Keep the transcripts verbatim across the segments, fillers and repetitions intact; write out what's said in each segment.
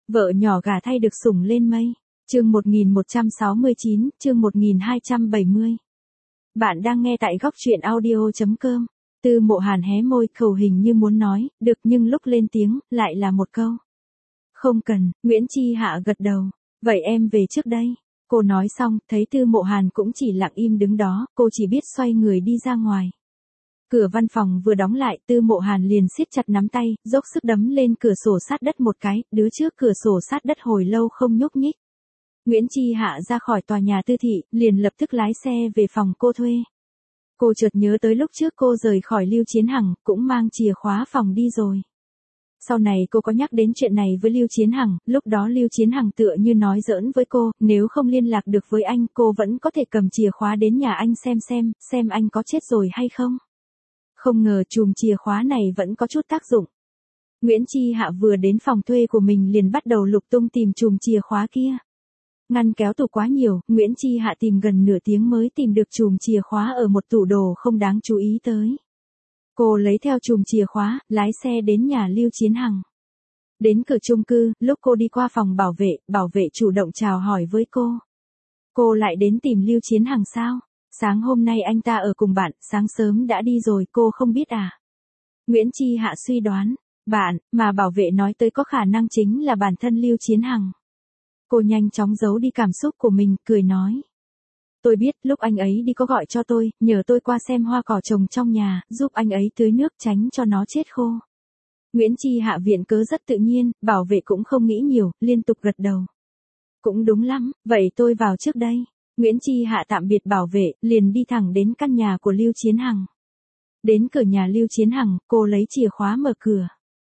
Vợ nhỏ gả thay được sủng lên mây. Chương một nghìn một trăm sáu mươi chín, chương một nghìn hai trăm bảy mươi. Bạn đang nghe tại góc truyện audio chấm com. Tư Mộ Hàn hé môi, khẩu hình như muốn nói, được, nhưng lúc lên tiếng, lại là một câu. Không cần. Nguyễn Chi Hạ gật đầu. Vậy em về trước đây. Cô nói xong, thấy Tư Mộ Hàn cũng chỉ lặng im đứng đó, cô chỉ biết xoay người đi ra ngoài. Cửa văn phòng vừa đóng lại, Tư Mộ Hàn liền siết chặt nắm tay, dốc sức đấm lên cửa sổ sát đất một cái, đứa trước cửa sổ sát đất hồi lâu không nhúc nhích. Nguyễn Chi Hạ ra khỏi tòa nhà Tư thị, liền lập tức lái xe về phòng cô thuê. Cô chợt nhớ tới lúc trước cô rời khỏi Lưu Chiến Hằng, cũng mang chìa khóa phòng đi rồi. Sau này cô có nhắc đến chuyện này với Lưu Chiến Hằng, lúc đó Lưu Chiến Hằng tựa như nói giỡn với cô, nếu không liên lạc được với anh, cô vẫn có thể cầm chìa khóa đến nhà anh xem xem, xem anh có chết rồi hay không. Không ngờ chùm chìa khóa này vẫn có chút tác dụng. Nguyễn Chi Hạ vừa đến phòng thuê của mình liền bắt đầu lục tung tìm chùm chìa khóa kia. Ngăn kéo tủ quá nhiều, Nguyễn Chi Hạ tìm gần nửa tiếng mới tìm được chùm chìa khóa ở một tủ đồ không đáng chú ý tới. Cô lấy theo chùm chìa khóa, lái xe đến nhà Lưu Chiến Hằng. Đến cửa chung cư, lúc cô đi qua phòng bảo vệ, bảo vệ chủ động chào hỏi với cô. Cô lại đến tìm Lưu Chiến Hằng sao? Sáng hôm nay anh ta ở cùng bạn, sáng sớm đã đi rồi, cô không biết à? Nguyễn Chi Hạ suy đoán, bạn, mà bảo vệ nói tới có khả năng chính là bản thân Lưu Chiến Hằng. Cô nhanh chóng giấu đi cảm xúc của mình, cười nói. Tôi biết, lúc anh ấy đi có gọi cho tôi, nhờ tôi qua xem hoa cỏ trồng trong nhà, giúp anh ấy tưới nước tránh cho nó chết khô. Nguyễn Chi Hạ viện cớ rất tự nhiên, bảo vệ cũng không nghĩ nhiều, liên tục gật đầu. Cũng đúng lắm, vậy tôi vào trước đây. Nguyễn Chi Hạ tạm biệt bảo vệ, liền đi thẳng đến căn nhà của Lưu Chiến Hằng. Đến cửa nhà Lưu Chiến Hằng, cô lấy chìa khóa mở cửa.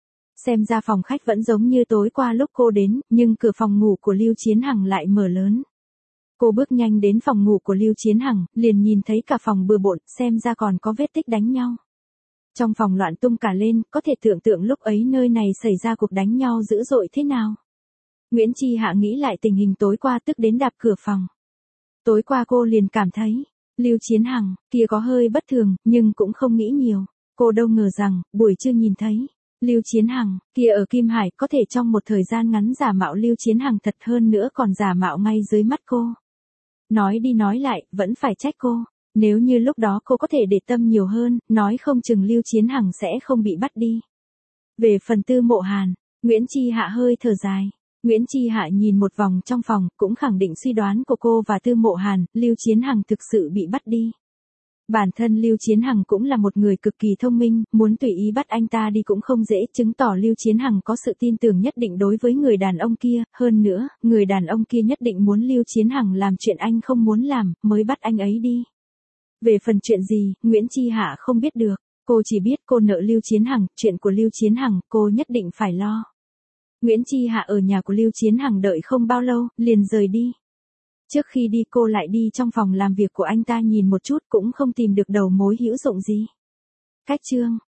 Xem ra phòng khách vẫn giống như tối qua lúc cô đến, nhưng cửa phòng ngủ của Lưu Chiến Hằng lại mở lớn. Cô bước nhanh đến phòng ngủ của Lưu Chiến Hằng, liền nhìn thấy cả phòng bừa bộn, xem ra còn có vết tích đánh nhau. Trong phòng loạn tung cả lên, có thể tưởng tượng lúc ấy nơi này xảy ra cuộc đánh nhau dữ dội thế nào. Nguyễn Chi Hạ nghĩ lại tình hình tối qua tức đến đạp cửa phòng. Tối qua cô liền cảm thấy, Lưu Chiến Hằng, kia có hơi bất thường, nhưng cũng không nghĩ nhiều. Cô đâu ngờ rằng, buổi trưa nhìn thấy, Lưu Chiến Hằng, kia ở Kim Hải có thể trong một thời gian ngắn giả mạo Lưu Chiến Hằng thật hơn nữa còn giả mạo ngay dưới mắt cô. Nói đi nói lại, vẫn phải trách cô. Nếu như lúc đó cô có thể để tâm nhiều hơn, nói không chừng Lưu Chiến Hằng sẽ không bị bắt đi. Về phần Tư Mộ Hàn, Nguyễn Chi Hạ hơi thở dài. Nguyễn Chi Hạ nhìn một vòng trong phòng, cũng khẳng định suy đoán của cô và Tư Mộ Hàn, Lưu Chiến Hằng thực sự bị bắt đi. Bản thân Lưu Chiến Hằng cũng là một người cực kỳ thông minh, muốn tùy ý bắt anh ta đi cũng không dễ, chứng tỏ Lưu Chiến Hằng có sự tin tưởng nhất định đối với người đàn ông kia, hơn nữa, người đàn ông kia nhất định muốn Lưu Chiến Hằng làm chuyện anh không muốn làm, mới bắt anh ấy đi. Về phần chuyện gì, Nguyễn Chi Hạ không biết được, cô chỉ biết cô nợ Lưu Chiến Hằng, chuyện của Lưu Chiến Hằng, cô nhất định phải lo. Nguyễn Chi Hạ ở nhà của Lưu Chiến Hằng đợi không bao lâu, liền rời đi. Trước khi đi cô lại đi trong phòng làm việc của anh ta nhìn một chút cũng không tìm được đầu mối hữu dụng gì. Cách chương